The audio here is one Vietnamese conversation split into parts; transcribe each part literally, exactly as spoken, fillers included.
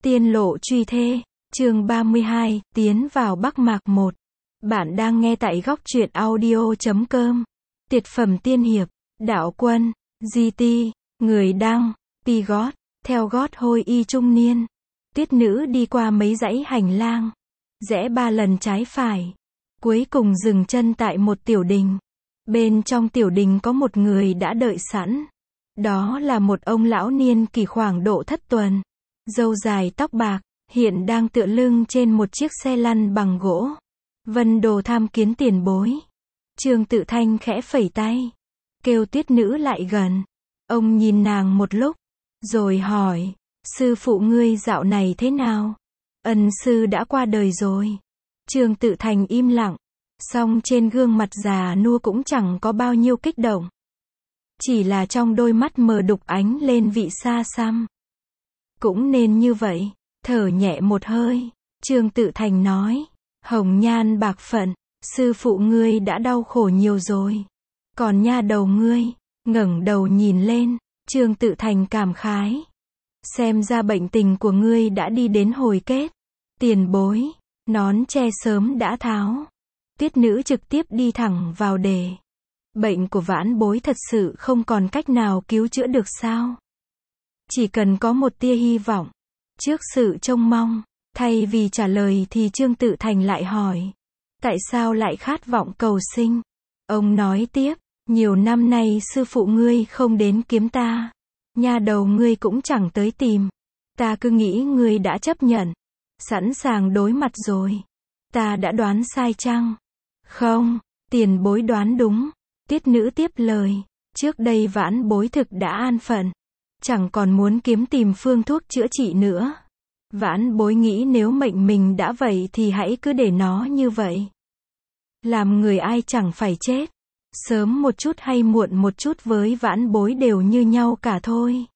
Tiên lộ truy thê, chương ba mươi hai, tiến vào Bắc Mạc một. Bạn đang nghe tại góc truyện audio chấm com. Tuyệt phẩm tiên hiệp, đạo quân, giê tê, người đăng, pi gót, theo gót hôi y trung niên. Tuyết nữ đi qua mấy dãy hành lang, rẽ ba lần trái phải, cuối cùng dừng chân tại một tiểu đình. Bên trong tiểu đình có một người đã đợi sẵn. Đó là một ông lão niên kỷ khoảng độ thất tuần, râu dài tóc bạc, hiện đang tựa lưng trên một chiếc xe lăn bằng gỗ. Vân Đồ tham kiến tiền bối. Trương Tự Thanh khẽ phẩy tay, kêu Tuyết nữ lại gần. Ông nhìn nàng một lúc, rồi hỏi, sư phụ ngươi dạo này thế nào? Ân sư đã qua đời rồi. Trương Tự Thành im lặng, song trên gương mặt già nua cũng chẳng có bao nhiêu kích động. Chỉ là trong đôi mắt mờ đục ánh lên vị xa xăm. Cũng nên như vậy, thở nhẹ một hơi, Trương Tự Thành nói, hồng nhan bạc phận, sư phụ ngươi đã đau khổ nhiều rồi. Còn nha đầu ngươi, ngẩng đầu nhìn lên, Trương Tự Thành cảm khái. Xem ra bệnh tình của ngươi đã đi đến hồi kết. Tiền bối, nón che sớm đã tháo. Tuyết nữ trực tiếp đi thẳng vào đề. Bệnh của vãn bối thật sự không còn cách nào cứu chữa được sao? Chỉ cần có một tia hy vọng. Trước sự trông mong, thay vì trả lời thì Trương Tự Thành lại hỏi. Tại sao lại khát vọng cầu sinh? Ông nói tiếp, nhiều năm nay sư phụ ngươi không đến kiếm ta. Nha đầu ngươi cũng chẳng tới tìm. Ta cứ nghĩ ngươi đã chấp nhận, sẵn sàng đối mặt rồi. Ta đã đoán sai chăng? Không, tiền bối đoán đúng. Tuyết nữ tiếp lời, trước đây vãn bối thực đã an phận, chẳng còn muốn kiếm tìm phương thuốc chữa trị nữa. Vãn bối nghĩ nếu mệnh mình đã vậy thì hãy cứ để nó như vậy. Làm người ai chẳng phải chết, sớm một chút hay muộn một chút với vãn bối đều như nhau cả thôi.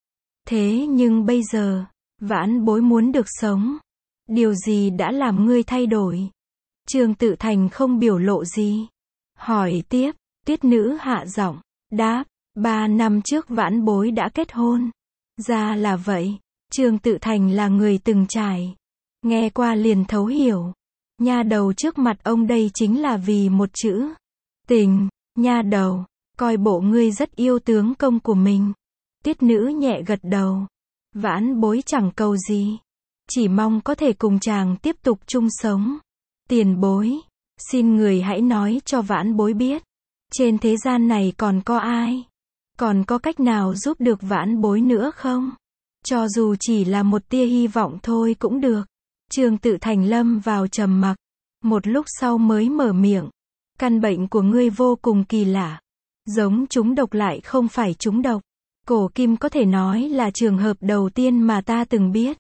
Thế nhưng bây giờ, vãn bối muốn được sống. Điều gì đã làm ngươi thay đổi? Trương Tự Thành không biểu lộ gì. Hỏi tiếp, Tuyết nữ hạ giọng, đáp, ba năm trước vãn bối đã kết hôn. Ra là vậy. Trương Tự Thành là người từng trải, nghe qua liền thấu hiểu. Nha đầu trước mặt ông đây chính là vì một chữ tình. Nha đầu, coi bộ ngươi rất yêu tướng công của mình. Tuyết nữ nhẹ gật đầu. Vãn bối chẳng cầu gì, chỉ mong có thể cùng chàng tiếp tục chung sống. Tiền bối, xin người hãy nói cho vãn bối biết, trên thế gian này còn có ai, còn có cách nào giúp được vãn bối nữa không? Cho dù chỉ là một tia hy vọng thôi cũng được. Trương Tự Thành lâm vào trầm mặc, một lúc sau mới mở miệng. Căn bệnh của ngươi vô cùng kỳ lạ, giống trúng độc lại không phải trúng độc. Cổ kim có thể nói là trường hợp đầu tiên mà ta từng biết.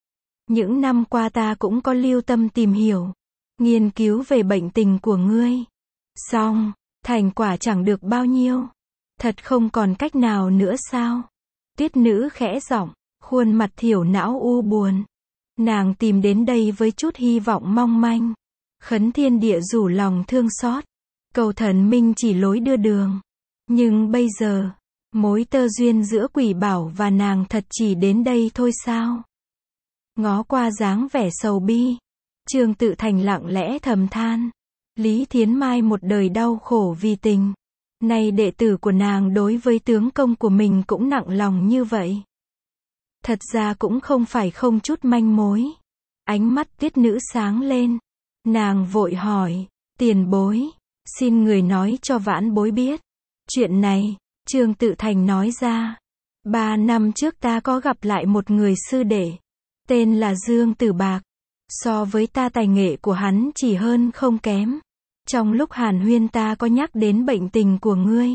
Những năm qua ta cũng có lưu tâm tìm hiểu, nghiên cứu về bệnh tình của ngươi. Song, thành quả chẳng được bao nhiêu. Thật không còn cách nào nữa sao? Tuyết nữ khẽ giọng, khuôn mặt thiểu não u buồn. Nàng tìm đến đây với chút hy vọng mong manh. Khấn thiên địa rủ lòng thương xót, cầu thần minh chỉ lối đưa đường. Nhưng bây giờ, mối tơ duyên giữa Quỷ Bảo và nàng thật chỉ đến đây thôi sao? Ngó qua dáng vẻ sầu bi, Trương Tự Thành lặng lẽ thầm than. Lý Thiến Mai một đời đau khổ vì tình. Nay đệ tử của nàng đối với tướng công của mình cũng nặng lòng như vậy. Thật ra cũng không phải không chút manh mối. Ánh mắt Tuyết nữ sáng lên. Nàng vội hỏi, tiền bối, xin người nói cho vãn bối biết. Chuyện này, Trương Tự Thành nói ra. Ba năm trước ta có gặp lại một người sư đệ, tên là Dương Tử Bạc. So với ta tài nghệ của hắn chỉ hơn không kém. Trong lúc hàn huyên ta có nhắc đến bệnh tình của ngươi.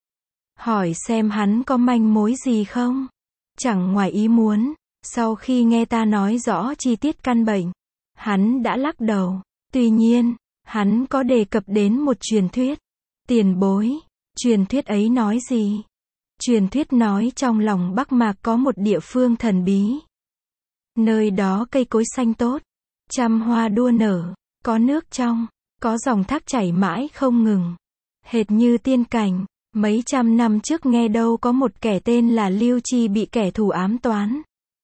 Hỏi xem hắn có manh mối gì không? Chẳng ngoài ý muốn, sau khi nghe ta nói rõ chi tiết căn bệnh, hắn đã lắc đầu. Tuy nhiên, hắn có đề cập đến một truyền thuyết. Tiền bối, truyền thuyết ấy nói gì? Truyền thuyết nói trong lòng Bắc Mạc có một địa phương thần bí. Nơi đó cây cối xanh tốt, trăm hoa đua nở, có nước trong, có dòng thác chảy mãi không ngừng. Hệt như tiên cảnh. Mấy trăm năm trước nghe đâu có một kẻ tên là Lưu Chi bị kẻ thù ám toán.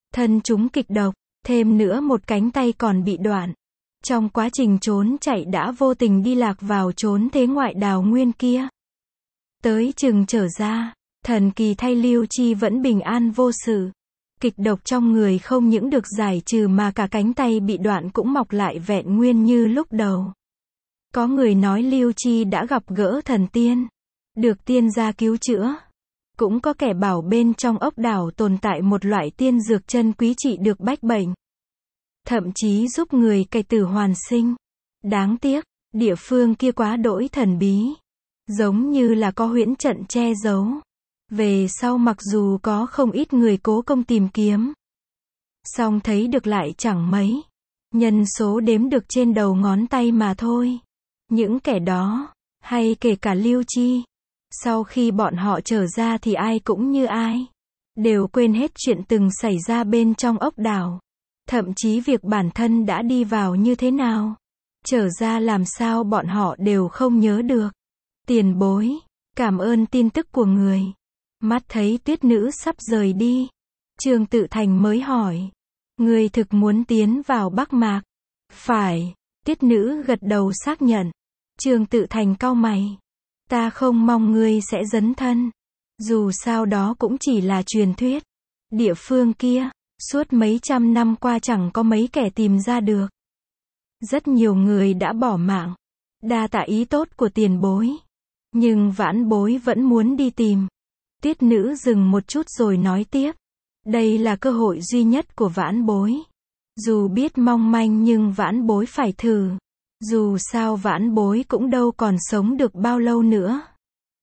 thân chúng kịch độc, thêm nữa một cánh tay còn bị đoạn. Trong quá trình trốn chạy đã vô tình đi lạc vào chốn thế ngoại đào nguyên kia. Tới chừng trở ra, thần kỳ thay Lưu Chi vẫn bình an vô sự. Kịch độc trong người không những được giải trừ mà cả cánh tay bị đoạn cũng mọc lại vẹn nguyên như lúc đầu. Có người nói Lưu Chi đã gặp gỡ thần tiên, được tiên gia cứu chữa. Cũng có kẻ bảo bên trong ốc đảo tồn tại một loại tiên dược chân quý trị được bách bệnh. Thậm chí giúp người cày tử hoàn sinh. Đáng tiếc, địa phương kia quá đỗi thần bí. Giống như là có huyễn trận che giấu. Về sau mặc dù có không ít người cố công tìm kiếm, song thấy được lại chẳng mấy. Nhân số đếm được trên đầu ngón tay mà thôi. Những kẻ đó, hay kể cả Lưu Chi, sau khi bọn họ trở ra thì ai cũng như ai. Đều quên hết chuyện từng xảy ra bên trong ốc đảo. Thậm chí việc bản thân đã đi vào như thế nào. Trở ra làm sao bọn họ đều không nhớ được. Tiền bối, cảm ơn tin tức của người. Mắt thấy tuyết nữ sắp rời đi. Trương Tự Thành mới hỏi. Người thực muốn tiến vào Bắc Mạc? Phải. Tuyết nữ gật đầu xác nhận. Trương Tự Thành cau mày. Ta không mong ngươi sẽ dấn thân. Dù sao đó cũng chỉ là truyền thuyết. Địa phương kia, suốt mấy trăm năm qua chẳng có mấy kẻ tìm ra được. Rất nhiều người đã bỏ mạng. Đa tạ ý tốt của tiền bối. Nhưng vãn bối vẫn muốn đi tìm. Tuyết nữ dừng một chút rồi nói tiếp. Đây là cơ hội duy nhất của vãn bối. Dù biết mong manh nhưng vãn bối phải thử. Dù sao vãn bối cũng đâu còn sống được bao lâu nữa.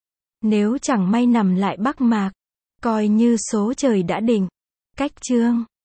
Nếu chẳng may nằm lại Bắc Mạc, coi như số trời đã định. Cách chương